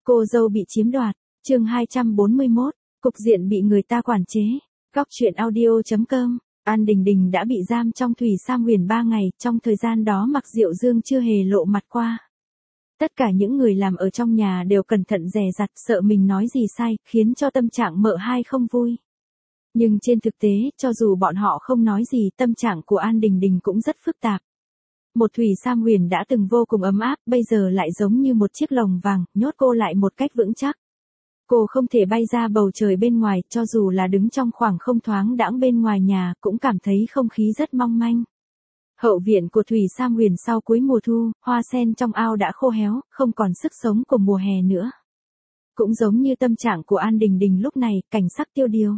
Cô dâu bị chiếm đoạt, chương 241, cục diện bị người ta quản chế. Góc truyện audio.com. An Đình Đình đã bị giam trong Thủy Sam Huyền 3 ngày, trong thời gian đó Mạc Diệu Dương chưa hề lộ mặt qua. Tất cả những người làm ở trong nhà đều cẩn thận dè dặt, sợ mình nói gì sai, khiến cho tâm trạng mợ hai không vui. Nhưng trên thực tế, cho dù bọn họ không nói gì, tâm trạng của An Đình Đình cũng rất phức tạp. Một Thủy Sam Huyền đã từng vô cùng ấm áp, bây giờ lại giống như một chiếc lồng vàng, nhốt cô lại một cách vững chắc. Cô không thể bay ra bầu trời bên ngoài, cho dù là đứng trong khoảng không thoáng đãng bên ngoài nhà, cũng cảm thấy không khí rất mong manh. Hậu viện của Thủy Sam Huyền sau cuối mùa thu, hoa sen trong ao đã khô héo, không còn sức sống của mùa hè nữa. Cũng giống như tâm trạng của An Đình Đình lúc này, cảnh sắc tiêu điều.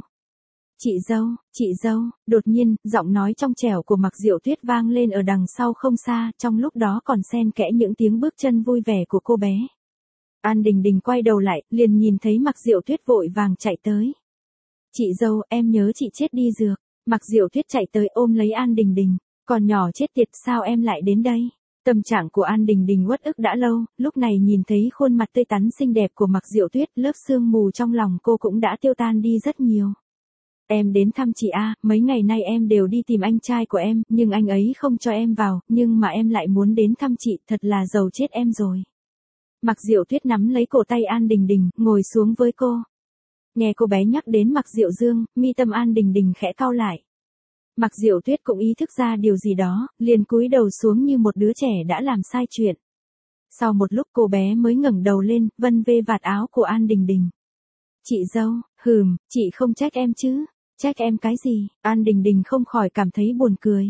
Chị dâu, đột nhiên, giọng nói trong trẻo của Mạc Diệu Tuyết vang lên ở đằng sau không xa, trong lúc đó còn xen kẽ những tiếng bước chân vui vẻ của cô bé. An Đình Đình quay đầu lại, liền nhìn thấy Mạc Diệu Tuyết vội vàng chạy tới. Chị dâu, em nhớ chị chết đi dược. Mạc Diệu Tuyết chạy tới ôm lấy An Đình Đình. Còn nhỏ chết tiệt, sao em lại đến đây? Tâm trạng của An Đình Đình uất ức đã lâu, lúc này nhìn thấy khuôn mặt tươi tắn xinh đẹp của Mạc Diệu Tuyết, lớp sương mù trong lòng cô cũng đã tiêu tan đi rất nhiều. Em đến thăm chị A, mấy ngày nay em đều đi tìm anh trai của em, nhưng anh ấy không cho em vào, nhưng mà em lại muốn đến thăm chị, thật là giàu chết em rồi. Mạc Diệu Tuyết nắm lấy cổ tay An Đình Đình, ngồi xuống với cô. Nghe cô bé nhắc đến Mạc Diệu Dương, mi tâm An Đình Đình khẽ cau lại. Mạc Diệu Tuyết cũng ý thức ra điều gì đó, liền cúi đầu xuống như một đứa trẻ đã làm sai chuyện. Sau một lúc cô bé mới ngẩng đầu lên, vân vê vạt áo của An Đình Đình. Chị dâu, chị không trách em chứ? Trách em cái gì? An Đình Đình không khỏi cảm thấy buồn cười.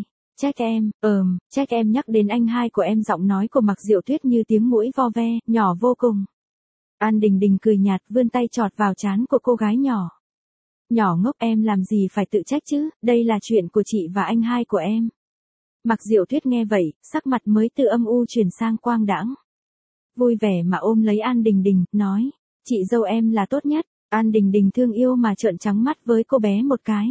Trách em nhắc đến anh hai của em, giọng nói của Mạc Diệu Tuyết như tiếng muỗi vo ve, nhỏ vô cùng. An Đình Đình cười nhạt, vươn tay chọt vào trán của cô gái nhỏ. Nhỏ ngốc, em làm gì phải tự trách chứ, đây là chuyện của chị và anh hai của em. Mạc Diệu Tuyết nghe vậy, sắc mặt mới từ âm u chuyển sang quang đãng. Vui vẻ mà ôm lấy An Đình Đình, nói, chị dâu em là tốt nhất. An Đình Đình thương yêu mà trợn trắng mắt với cô bé một cái.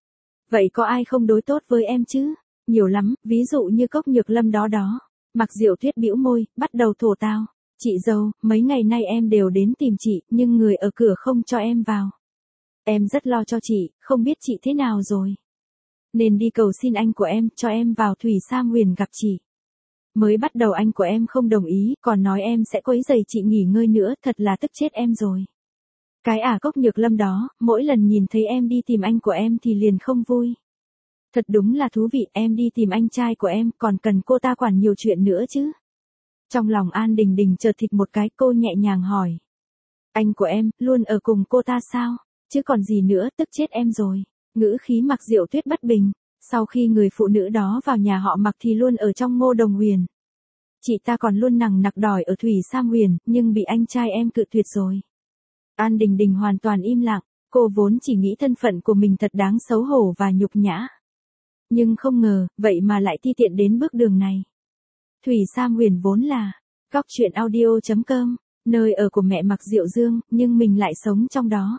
Vậy có ai không đối tốt với em chứ? Nhiều lắm, ví dụ như Cốc Nhược Lâm đó. Mạc Diệu Tuyết bĩu môi, bắt đầu thổ tao. Chị dâu, mấy ngày nay em đều đến tìm chị, nhưng người ở cửa không cho em vào. Em rất lo cho chị, không biết chị thế nào rồi. Nên đi cầu xin anh của em, cho em vào Thủy Sam Huyền gặp chị. Mới bắt đầu anh của em không đồng ý, còn nói em sẽ quấy rầy chị nghỉ ngơi nữa, thật là tức chết em rồi. Cái Cốc Nhược Lâm đó, mỗi lần nhìn thấy em đi tìm anh của em thì liền không vui. Thật đúng là thú vị, em đi tìm anh trai của em, còn cần cô ta quản nhiều chuyện nữa chứ. Trong lòng An Đình Đình chợt thịch một cái, cô nhẹ nhàng hỏi. Anh của em, luôn ở cùng cô ta sao? Chứ còn gì nữa, tức chết em rồi. Ngữ khí Mạc Diệu Tuyết bất bình. Sau khi người phụ nữ đó vào nhà họ Mạc thì luôn ở trong Ngô Đồng Huyền. Chị ta còn luôn nằng nặc đòi ở Thủy Sam Huyền, nhưng bị anh trai em cự tuyệt rồi. An Đình Đình hoàn toàn im lặng, cô vốn chỉ nghĩ thân phận của mình thật đáng xấu hổ và nhục nhã. Nhưng không ngờ, vậy mà lại ti tiện đến bước đường này. Thủy Sam Huyền vốn là góc truyện audio.com, nơi ở của mẹ Mạc Diệu Dương, nhưng mình lại sống trong đó.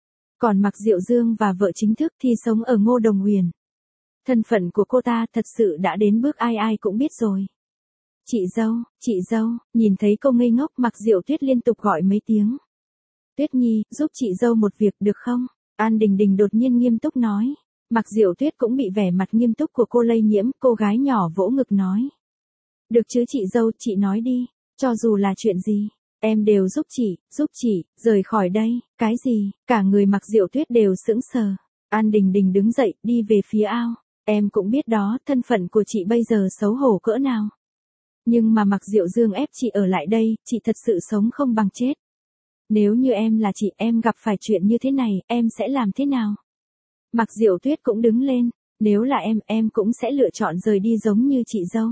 Còn Mạc Diệu Dương và vợ chính thức thì sống ở Ngô Đồng Huyền. Thân phận của cô ta thật sự đã đến bước ai ai cũng biết rồi. Chị dâu, nhìn thấy cô ngây ngốc, Mạc Diệu Tuyết liên tục gọi mấy tiếng. Tuyết Nhi, giúp chị dâu một việc được không? An Đình Đình đột nhiên nghiêm túc nói. Mạc Diệu Tuyết cũng bị vẻ mặt nghiêm túc của cô lây nhiễm, cô gái nhỏ vỗ ngực nói. Được chứ chị dâu, chị nói đi, cho dù là chuyện gì, em đều giúp chị, rời khỏi đây. Cái gì? Cả người Mạc Diệu Tuyết đều sững sờ. An Đình Đình đứng dậy, đi về phía ao. Em cũng biết đó, thân phận của chị bây giờ xấu hổ cỡ nào. Nhưng mà Mạc Diệu Dương ép chị ở lại đây, chị thật sự sống không bằng chết. Nếu như em là chị, em gặp phải chuyện như thế này, em sẽ làm thế nào? Mạc Diệu Tuyết cũng đứng lên. Nếu là em cũng sẽ lựa chọn rời đi giống như chị dâu.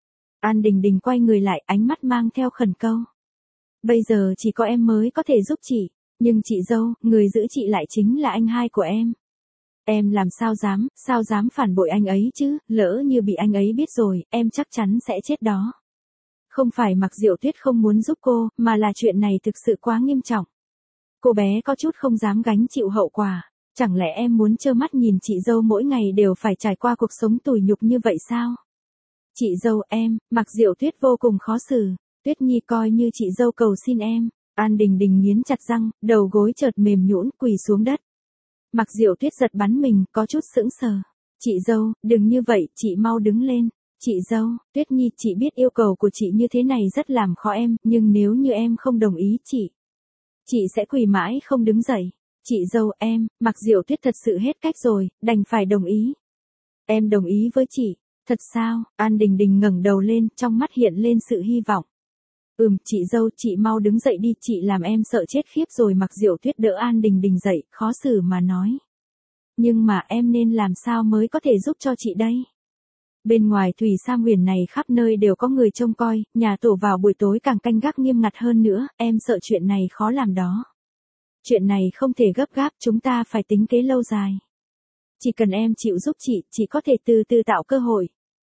An Đình Đình quay người lại, ánh mắt mang theo khẩn câu. Bây giờ chỉ có em mới có thể giúp chị. Nhưng chị dâu, người giữ chị lại chính là anh hai của em. Em làm sao dám phản bội anh ấy chứ, lỡ như bị anh ấy biết rồi, em chắc chắn sẽ chết đó. Không phải Mạc Diệu Tuyết không muốn giúp cô, mà là chuyện này thực sự quá nghiêm trọng. Cô bé có chút không dám gánh chịu hậu quả. Chẳng lẽ em muốn trơ mắt nhìn chị dâu mỗi ngày đều phải trải qua cuộc sống tủi nhục như vậy sao? Chị dâu em, Mạc Diệu Tuyết vô cùng khó xử. Tuyết Nhi, coi như chị dâu cầu xin em. An Đình Đình nghiến chặt răng, đầu gối chợt mềm nhũn quỳ xuống đất. Mặc Diệu Tuyết giật bắn mình, có chút sững sờ. Chị dâu, đừng như vậy, chị mau đứng lên. Chị dâu, Tuyết Nhi, chị biết yêu cầu của chị như thế này rất làm khó em, nhưng nếu như em không đồng ý chị sẽ quỳ mãi không đứng dậy. Chị dâu em, Mặc Diệu Tuyết thật sự hết cách rồi, đành phải đồng ý. Em đồng ý với chị. Thật sao? An Đình Đình ngẩng đầu lên, trong mắt hiện lên sự hy vọng. Chị dâu, chị mau đứng dậy đi, chị làm em sợ chết khiếp rồi. Mặc Diệu Tuyết đỡ An Đình Đình dậy, khó xử mà nói. Nhưng mà em nên làm sao mới có thể giúp cho chị đây? Bên ngoài Thủy Sa Huyền này khắp nơi đều có người trông coi, nhà tổ vào buổi tối càng canh gác nghiêm ngặt hơn nữa, em sợ chuyện này khó làm đó. Chuyện này không thể gấp gáp, chúng ta phải tính kế lâu dài. Chỉ cần em chịu giúp chị có thể từ từ tạo cơ hội.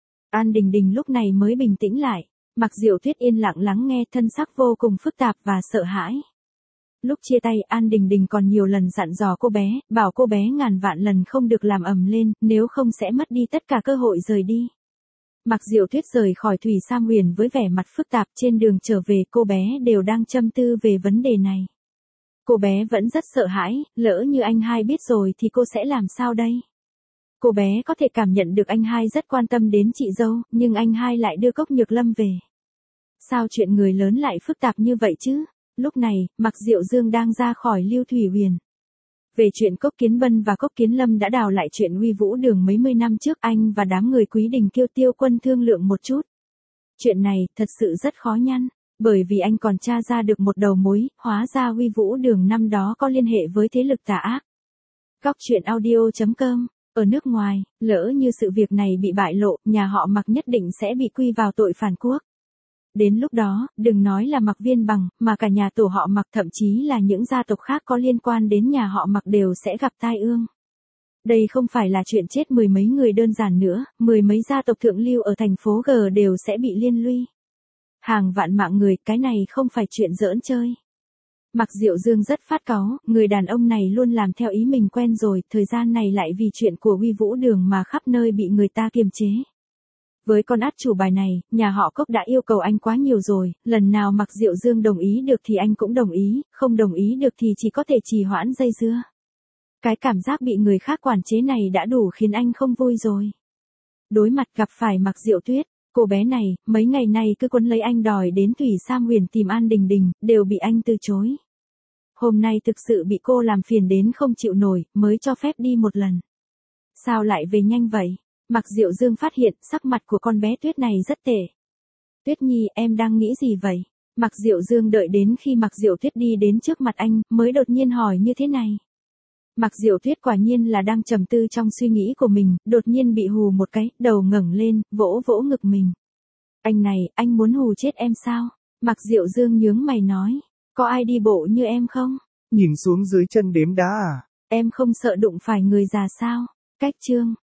An Đình Đình lúc này mới bình tĩnh lại. Mặc Diệu Tuyết yên lặng lắng nghe, thân sắc vô cùng phức tạp và sợ hãi. Lúc chia tay, An Đình Đình còn nhiều lần dặn dò cô bé, bảo cô bé ngàn vạn lần không được làm ầm lên, nếu không sẽ mất đi tất cả cơ hội rời đi. Mặc Diệu Tuyết rời khỏi Thủy Sa Huyền với vẻ mặt phức tạp, trên đường trở về cô bé đều đang châm tư về vấn đề này. Cô bé vẫn rất sợ hãi, lỡ như anh hai biết rồi thì cô sẽ làm sao đây? Cô bé có thể cảm nhận được anh hai rất quan tâm đến chị dâu, nhưng anh hai lại đưa Cốc Nhược Lâm về. Sao chuyện người lớn lại phức tạp như vậy chứ? Lúc này, Mặc Diệu Dương đang ra khỏi Lưu Thủy Huyền. Về chuyện Cốc Kiến Bân và Cốc Kiến Lâm đã đào lại chuyện Uy Vũ Đường mấy mươi năm trước, anh và đám người Quý Đình Kiêu Tiêu Quân thương lượng một chút. Chuyện này thật sự rất khó nhăn, bởi vì anh còn tra ra được một đầu mối, hóa ra Uy Vũ Đường năm đó có liên hệ với thế lực tà ác. Cóc truyện audio.com. Ở nước ngoài, lỡ như sự việc này bị bại lộ, nhà họ Mặc nhất định sẽ bị quy vào tội phản quốc. Đến lúc đó, đừng nói là Mặc Viên Bằng, mà cả nhà tổ họ Mặc, thậm chí là những gia tộc khác có liên quan đến nhà họ Mặc đều sẽ gặp tai ương. Đây không phải là chuyện chết mười mấy người đơn giản nữa, mười mấy gia tộc thượng lưu ở thành phố G đều sẽ bị liên lụy. Hàng vạn mạng người, cái này không phải chuyện giỡn chơi. Mặc Diệu Dương rất phát cáu, người đàn ông này luôn làm theo ý mình quen rồi, thời gian này lại vì chuyện của Uy Vũ Đường mà khắp nơi bị người ta kiềm chế. Với con át chủ bài này, nhà họ Cốc đã yêu cầu anh quá nhiều rồi, lần nào Mặc Diệu Dương đồng ý được thì anh cũng đồng ý, không đồng ý được thì chỉ có thể trì hoãn dây dưa. Cái cảm giác bị người khác quản chế này đã đủ khiến anh không vui rồi. Đối mặt gặp phải Mặc Diệu Tuyết, cô bé này, mấy ngày nay cứ quấn lấy anh đòi đến Thủy Sa Huyền tìm An Đình Đình, đều bị anh từ chối. Hôm nay thực sự bị cô làm phiền đến không chịu nổi, mới cho phép đi một lần. Sao lại về nhanh vậy? Mặc Diệu Dương phát hiện sắc mặt của con bé Tuyết này rất tệ. Tuyết Nhi, em đang nghĩ gì vậy? Mặc Diệu Dương đợi đến khi Mặc Diệu Tuyết đi đến trước mặt anh, mới đột nhiên hỏi như thế này. Mặc Diệu Tuyết quả nhiên là đang trầm tư trong suy nghĩ của mình, đột nhiên bị hù một cái, đầu ngẩng lên, vỗ vỗ ngực mình. Anh này, anh muốn hù chết em sao? Mặc Diệu Dương nhướng mày nói, có ai đi bộ như em không? Nhìn xuống dưới chân đếm đá à? Em không sợ đụng phải người già sao? Cách chương.